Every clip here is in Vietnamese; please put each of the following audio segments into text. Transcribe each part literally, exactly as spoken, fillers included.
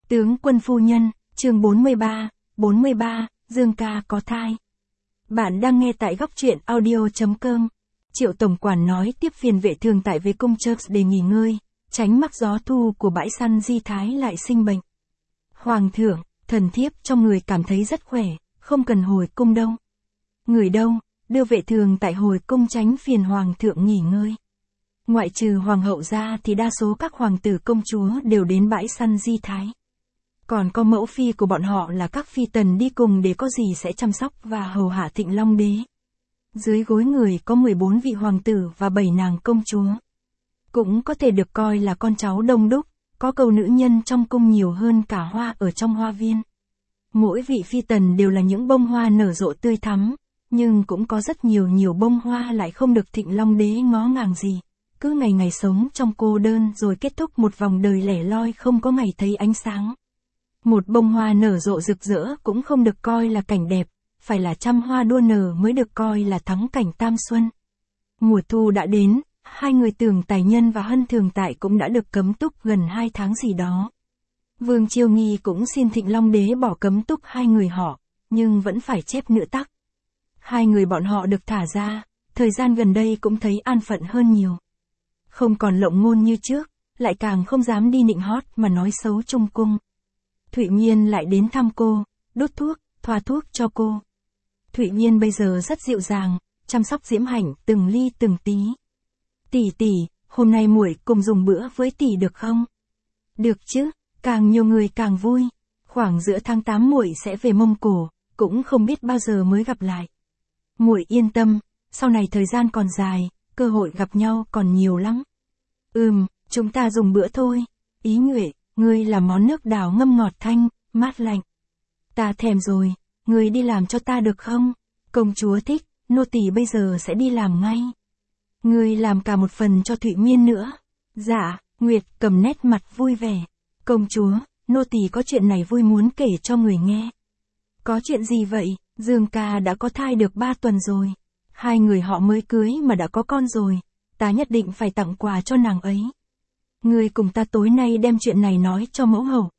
Tướng quân phu nhân, chương bốn mươi ba, bốn mươi ba, Dương ca có thai. Bạn đang nghe tại góc truyện audio chấm com. Triệu tổng quản nói tiếp phiền vệ thường tại về cung Charles để nghỉ ngơi, tránh mắc gió thu của bãi săn Di Thái lại sinh bệnh. Hoàng thượng, thần thiếp trong người cảm thấy rất khỏe, không cần hồi cung đâu. Người đâu, đưa vệ thường tại hồi cung tránh phiền hoàng thượng nghỉ ngơi. Ngoại trừ hoàng hậu ra thì đa số các hoàng tử công chúa đều đến bãi săn Di Thái. Còn có mẫu phi của bọn họ là các phi tần đi cùng để có gì sẽ chăm sóc và hầu hạ Thịnh Long đế. Dưới gối người có mười bốn vị hoàng tử và bảy nàng công chúa. Cũng có thể được coi là con cháu đông đúc, có câu nữ nhân trong cung nhiều hơn cả hoa ở trong hoa viên. Mỗi vị phi tần đều là những bông hoa nở rộ tươi thắm, nhưng cũng có rất nhiều nhiều bông hoa lại không được Thịnh Long đế ngó ngàng gì. Cứ ngày ngày sống trong cô đơn rồi kết thúc một vòng đời lẻ loi không có ngày thấy ánh sáng. Một bông hoa nở rộ rực rỡ cũng không được coi là cảnh đẹp, phải là trăm hoa đua nở mới được coi là thắng cảnh tam xuân. Mùa thu đã đến, hai người Tưởng Tài Nhân và Hân Thường Tại cũng đã được cấm túc gần hai tháng gì đó. Vương Chiêu Nghi cũng xin Thịnh Long đế bỏ cấm túc hai người họ, nhưng vẫn phải chép nữa tắc. Hai người bọn họ được thả ra, thời gian gần đây cũng thấy an phận hơn nhiều. Không còn lộng ngôn như trước, lại càng không dám đi nịnh hót mà nói xấu trong cung. Thụy Nhiên lại đến thăm cô, đốt thuốc, thoa thuốc cho cô. Thụy Nhiên bây giờ rất dịu dàng, chăm sóc Diễm Hạnh từng ly từng tí. Tỷ tỷ, hôm nay muội cùng dùng bữa với tỷ được không? Được chứ, càng nhiều người càng vui. Khoảng giữa tháng tám muội sẽ về Mông Cổ, cũng không biết bao giờ mới gặp lại. Muội yên tâm, sau này thời gian còn dài, cơ hội gặp nhau còn nhiều lắm. Ừm, chúng ta dùng bữa thôi. Ý Nhuệ, ngươi làm món nước đào ngâm ngọt thanh, mát lạnh. Ta thèm rồi, ngươi đi làm cho ta được không? Công chúa thích, nô tỳ bây giờ sẽ đi làm ngay. Ngươi làm cả một phần cho Thụy Miên nữa. Dạ, Nguyệt cầm nét mặt vui vẻ. Công chúa, nô tỳ có chuyện này vui muốn kể cho người nghe. Có chuyện gì vậy? Dương ca đã có thai được ba tuần rồi. Hai người họ mới cưới mà đã có con rồi. Ta nhất định phải tặng quà cho nàng ấy. Ngươi cùng ta tối nay đem chuyện này nói cho mẫu hậu.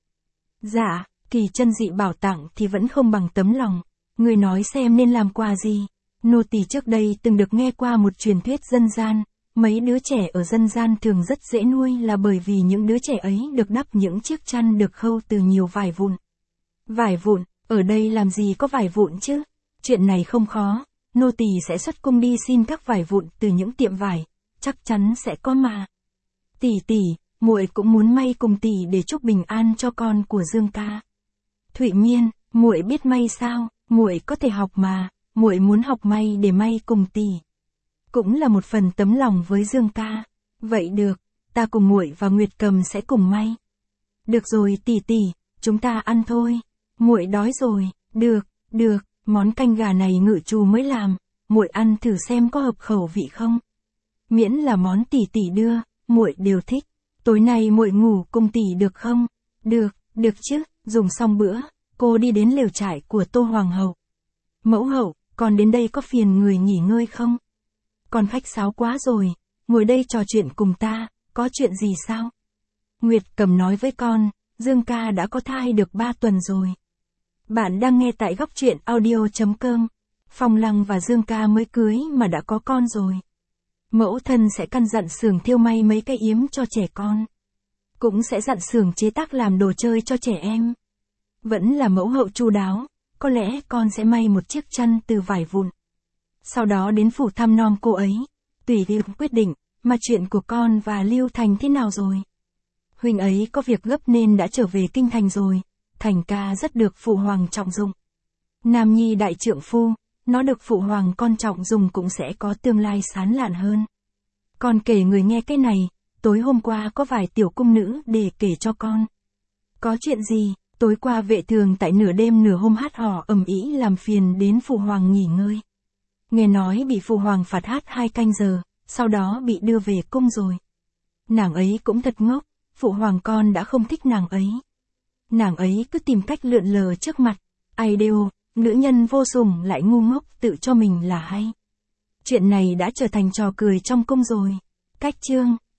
Dạ, kỳ chân dị bảo tặng thì vẫn không bằng tấm lòng. Ngươi nói xem nên làm quà gì. Nô tỳ trước đây từng được nghe qua một truyền thuyết dân gian. Mấy đứa trẻ ở dân gian thường rất dễ nuôi là bởi vì những đứa trẻ ấy được đắp những chiếc chăn được khâu từ nhiều vải vụn. Vải vụn, ở đây làm gì có vải vụn chứ? Chuyện này không khó. Nô tỳ sẽ xuất cung đi xin các vải vụn từ những tiệm vải. Chắc chắn sẽ có mà. Tỷ tỷ, muội cũng muốn may cùng tỷ để chúc bình an cho con của Dương ca. Thụy Miên, muội biết may sao? Muội có thể học mà, muội muốn học may để may cùng tỷ. Cũng là một phần tấm lòng với Dương ca. Vậy được, ta cùng muội và Nguyệt Cầm sẽ cùng may. Được rồi tỷ tỷ, chúng ta ăn thôi. Muội đói rồi. Được, được, món canh gà này Ngự Trù mới làm, muội ăn thử xem có hợp khẩu vị không. Miễn là món tỷ tỷ đưa, muội đều thích. Tối nay muội ngủ cùng tỷ được không? Được, được chứ. Dùng xong bữa, cô đi đến lều trại của Tô Hoàng hậu. Mẫu hậu, con đến đây có phiền người nghỉ ngơi không? Con khách sáo quá rồi, ngồi đây trò chuyện cùng ta, có chuyện gì sao? Nguyệt Cầm nói với con, Dương ca đã có thai được ba tuần rồi. Bạn đang nghe tại góc truyện audio chấm com. Phong Lăng và Dương ca mới cưới mà đã có con rồi. Mẫu thân sẽ căn dặn xưởng thêu may mấy cái yếm cho trẻ con. Cũng sẽ dặn xưởng chế tác làm đồ chơi cho trẻ em. Vẫn là mẫu hậu chu đáo, có lẽ con sẽ may một chiếc chăn từ vải vụn. Sau đó đến phủ thăm nom cô ấy. Tùy Lưu quyết định, mà chuyện của con và Lưu Thành thế nào rồi? Huynh ấy có việc gấp nên đã trở về kinh thành rồi. Thành ca rất được phụ hoàng trọng dụng. Nam nhi đại trượng phu, nó được phụ hoàng con trọng dùng cũng sẽ có tương lai sán lạn hơn. Con kể người nghe cái này, tối hôm qua có vài tiểu cung nữ để kể cho con. Có chuyện gì? Tối qua vệ thường tại nửa đêm nửa hôm hát hò ầm ĩ làm phiền đến phụ hoàng nghỉ ngơi. Nghe nói bị phụ hoàng phạt hát hai canh giờ, sau đó bị đưa về cung rồi. Nàng ấy cũng thật ngốc, phụ hoàng con đã không thích nàng ấy. Nàng ấy cứ tìm cách lượn lờ trước mặt, ai đều, nữ nhân vô sủng lại ngu ngốc tự cho mình là hay. Chuyện này đã trở thành trò cười trong cung rồi. Cách chương